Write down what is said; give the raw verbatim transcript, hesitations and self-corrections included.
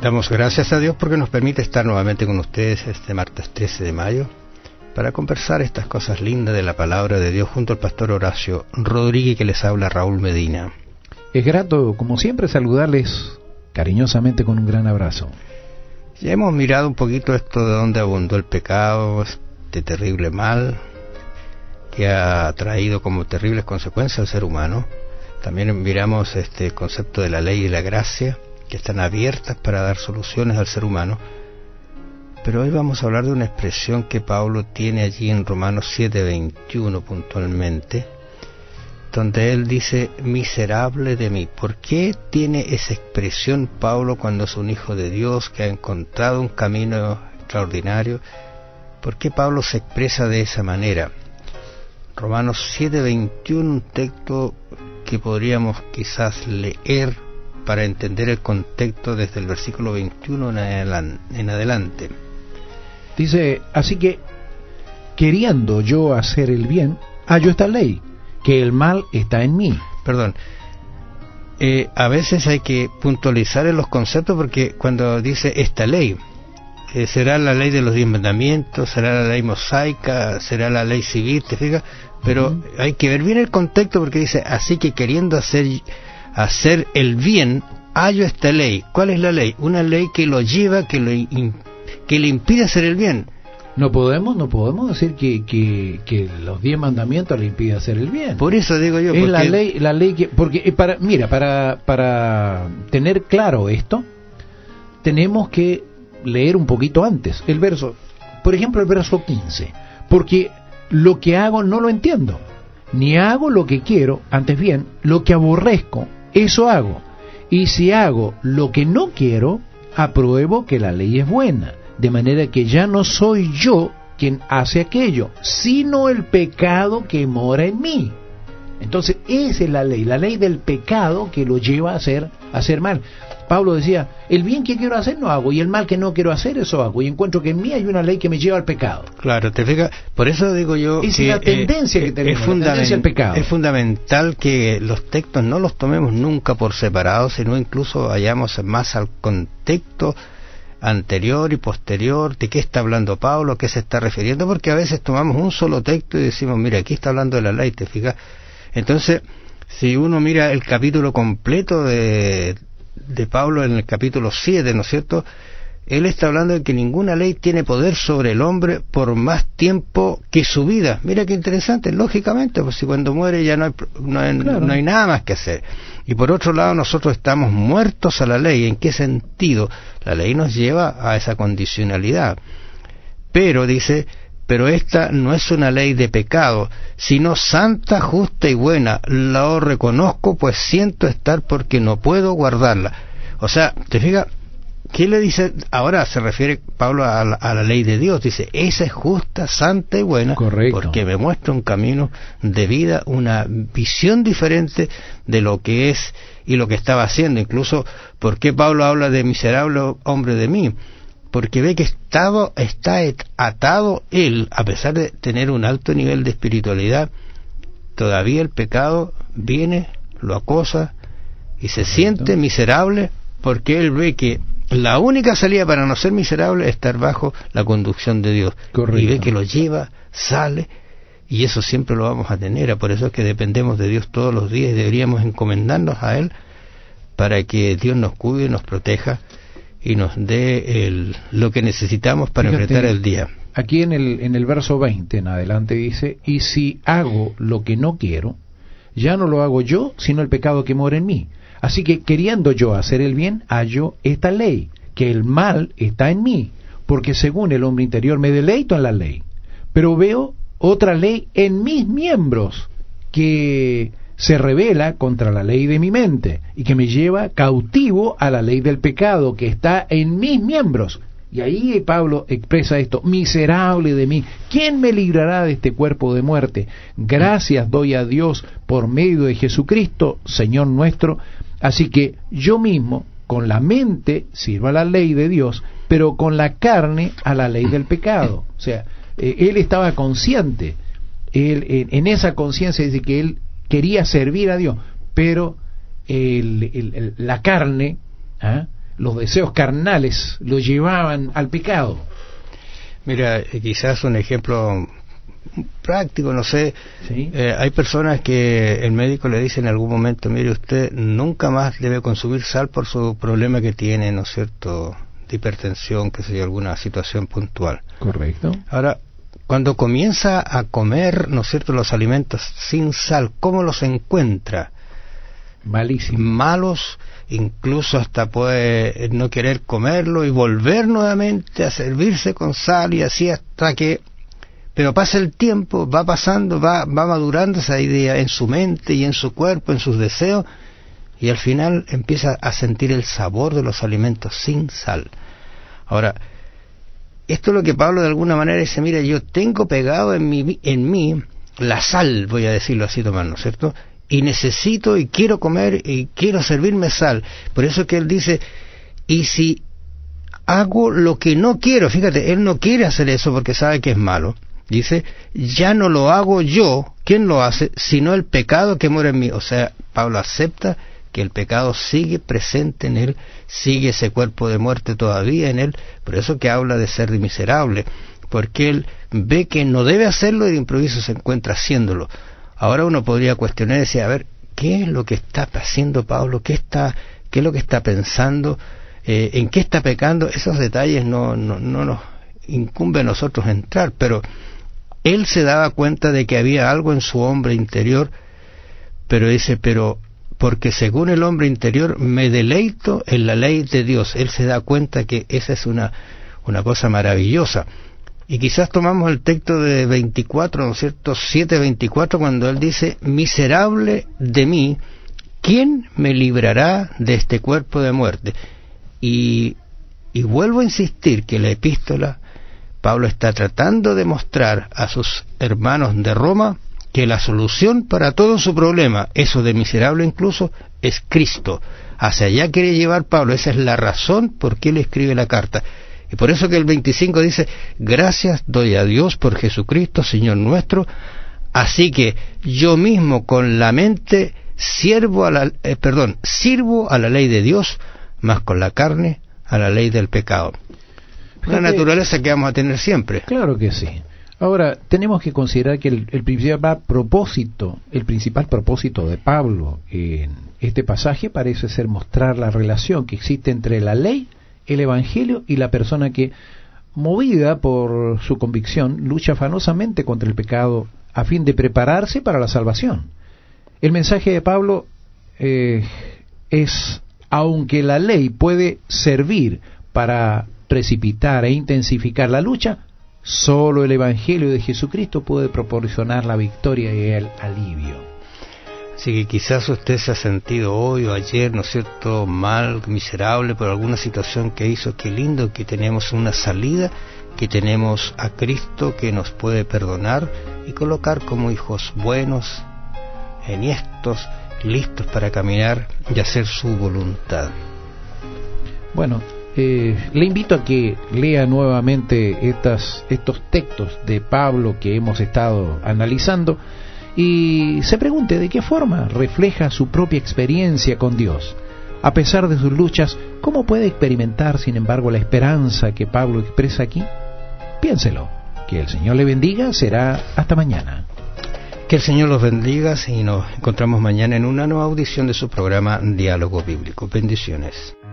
Damos gracias a Dios porque nos permite estar nuevamente con ustedes este martes trece de mayo para conversar estas cosas lindas de la palabra de Dios junto al pastor Horacio Rodríguez, que les habla Raúl Medina. Es grato, como siempre, saludarles cariñosamente con un gran abrazo. Ya hemos mirado un poquito esto de dónde abundó el pecado, este terrible mal que ha traído como terribles consecuencias al ser humano. También miramos este concepto de la ley y la gracia, que están abiertas para dar soluciones al ser humano. Pero hoy vamos a hablar de una expresión que Pablo tiene allí en Romanos siete veintiuno puntualmente, donde él dice, miserable de mí. ¿Por qué tiene esa expresión Pablo cuando es un hijo de Dios que ha encontrado un camino extraordinario? ¿Por qué Pablo se expresa de esa manera? Romanos siete veintiuno, un texto que podríamos quizás leer para entender el contexto desde el versículo veintiuno en adelante. Dice, así que, queriendo yo hacer el bien, hallo esta ley, que el mal está en mí. Perdón, eh, a veces hay que puntualizar en los conceptos, porque cuando dice esta ley, eh, será la ley de los diez mandamientos, será la ley mosaica, será la ley civil, ¿te fijas? Pero uh-huh. hay que ver bien el contexto, porque dice, así que queriendo hacer, hacer el bien, hallo esta ley. ¿Cuál es la ley? Una ley que lo lleva, que lo que le impide hacer el bien. No podemos, no podemos decir que, que, que los diez mandamientos le impiden hacer el bien. Por eso digo yo. Es porque la ley, la ley que, porque para, mira, para, para tener claro esto, tenemos que leer un poquito antes el verso, por ejemplo el verso quince, porque lo que hago no lo entiendo, ni hago lo que quiero, antes bien, lo que aborrezco, eso hago, y si hago lo que no quiero, apruebo que la ley es buena. De manera que ya no soy yo quien hace aquello, sino el pecado que mora en mí. Entonces, esa es la ley, la ley del pecado que lo lleva a hacer, a hacer mal. Pablo decía, el bien que quiero hacer no hago, y el mal que no quiero hacer, eso hago. Y encuentro que en mí hay una ley que me lleva al pecado. Claro, te fijas, por eso digo yo es que la tendencia eh, que tenemos, es, fundament- la tendencia al pecado. Es fundamental que los textos no los tomemos nunca por separado, sino incluso vayamos más al contexto anterior y posterior, de qué está hablando Pablo, a qué se está refiriendo, porque a veces tomamos un solo texto y decimos, mira, aquí está hablando de la ley, ¿te fijas? Entonces, si uno mira el capítulo completo de, de Pablo en el capítulo siete, ¿no es cierto?, él está hablando de que ninguna ley tiene poder sobre el hombre por más tiempo que su vida. Mira qué interesante, lógicamente, pues si cuando muere ya no hay, no hay, claro. no hay nada más que hacer. Y por otro lado, nosotros estamos muertos a la ley. ¿En qué sentido? La ley nos lleva a esa condicionalidad. Pero, dice, pero esta no es una ley de pecado, sino santa, justa y buena. La reconozco, pues siento estar porque no puedo guardarla. O sea, ¿te fijas? ¿Qué le dice? Ahora se refiere Pablo a la, a la ley de Dios. Dice, esa es justa, santa y buena. Correcto. Porque me muestra un camino de vida, una visión diferente de lo que es y lo que estaba haciendo. Incluso, ¿por qué Pablo habla de miserable hombre de mí? Porque ve que estaba, está atado él, a pesar de tener un alto nivel de espiritualidad, todavía el pecado viene, lo acosa y se Correcto. Siente miserable, porque él ve que la única salida para no ser miserable es estar bajo la conducción de Dios. Correcto. Y ve que lo lleva, sale, y eso siempre lo vamos a tener. Por eso es que dependemos de Dios todos los días y deberíamos encomendarnos a Él para que Dios nos cuide, nos proteja y nos dé el, lo que necesitamos para Fíjate, enfrentar el día. Aquí en el, en el verso veinte en adelante dice, y si hago lo que no quiero, ya no lo hago yo, sino el pecado que mora en mí. Así que, queriendo yo hacer el bien, hallo esta ley, que el mal está en mí, porque según el hombre interior me deleito en la ley, pero veo otra ley en mis miembros, que se rebela contra la ley de mi mente, y que me lleva cautivo a la ley del pecado, que está en mis miembros. Y ahí Pablo expresa esto, miserable de mí, ¿quién me librará de este cuerpo de muerte? Gracias doy a Dios por medio de Jesucristo, Señor nuestro. Así que yo mismo, con la mente, sirvo a la ley de Dios, pero con la carne a la ley del pecado. O sea, eh, él estaba consciente, él, en, en esa conciencia dice que él quería servir a Dios, pero el, el, el, la carne, ¿eh? los deseos carnales lo llevaban al pecado. Mira, quizás un ejemplo práctico, no sé, ¿Sí? eh, hay personas que el médico le dice en algún momento, mire, usted nunca más debe consumir sal por su problema que tiene, ¿no es cierto?, de hipertensión, que sea alguna situación puntual. Correcto. Ahora, cuando comienza a comer, ¿no es cierto?, los alimentos sin sal, ¿cómo los encuentra? Malísimo. Malos, incluso hasta puede no querer comerlo y volver nuevamente a servirse con sal, y así hasta que... Pero pasa el tiempo, va pasando, va, va madurando esa idea en su mente y en su cuerpo, en sus deseos, y al final empieza a sentir el sabor de los alimentos sin sal. Ahora, esto es lo que Pablo de alguna manera dice, mira, yo tengo pegado en mí, en mí la sal, voy a decirlo así, Tomás, ¿no es cierto?, y necesito y quiero comer y quiero servirme sal. Por eso que él dice, y si hago lo que no quiero, fíjate, él no quiere hacer eso porque sabe que es malo. Dice, ya no lo hago yo, ¿quién lo hace? Sino el pecado que mora en mí. O sea, Pablo acepta que el pecado sigue presente en él, sigue ese cuerpo de muerte todavía en él, por eso que habla de ser miserable, porque él ve que no debe hacerlo y de improviso se encuentra haciéndolo. Ahora uno podría cuestionar y decir, a ver, ¿qué es lo que está haciendo Pablo? ¿Qué está, qué es lo que está pensando? Eh, ¿En qué está pecando? Esos detalles no, no, no nos incumbe a nosotros entrar, pero él se daba cuenta de que había algo en su hombre interior, pero dice, pero porque según el hombre interior me deleito en la ley de Dios. Él se da cuenta que esa es una, una cosa maravillosa. Y quizás tomamos el texto de veinticuatro, ¿no es cierto?, siete veinticuatro, cuando él dice, miserable de mí, ¿quién me librará de este cuerpo de muerte? Y, y vuelvo a insistir que la epístola, Pablo está tratando de mostrar a sus hermanos de Roma que la solución para todo su problema, eso de miserable incluso, es Cristo. Hacia allá quiere llevar Pablo, esa es la razón por qué él escribe la carta. Y por eso que el veinticinco dice, gracias doy a Dios por Jesucristo, Señor nuestro, así que yo mismo con la mente sirvo a la, eh, perdón, sirvo a la ley de Dios, mas con la carne a la ley del pecado. Una naturaleza que vamos a tener siempre. Claro que sí. Ahora, tenemos que considerar que el, el principal propósito, el principal propósito de Pablo en este pasaje parece ser mostrar la relación que existe entre la ley, el evangelio y la persona que, movida por su convicción, lucha afanosamente contra el pecado a fin de prepararse para la salvación. El mensaje de Pablo eh, es, aunque la ley puede servir para precipitar e intensificar la lucha, solo el Evangelio de Jesucristo puede proporcionar la victoria y el alivio. Así que quizás usted se ha sentido hoy o ayer, ¿no es cierto?, mal, miserable por alguna situación que hizo. Qué lindo que tenemos una salida, que tenemos a Cristo que nos puede perdonar y colocar como hijos buenos, enhiestos, listos para caminar y hacer su voluntad. Bueno, Eh, le invito a que lea nuevamente estas, estos textos de Pablo que hemos estado analizando y se pregunte de qué forma refleja su propia experiencia con Dios. A pesar de sus luchas, ¿cómo puede experimentar, sin embargo, la esperanza que Pablo expresa aquí? Piénselo. Que el Señor le bendiga. Será hasta mañana. Que el Señor los bendiga y nos encontramos mañana en una nueva audición de su programa Diálogo Bíblico. Bendiciones.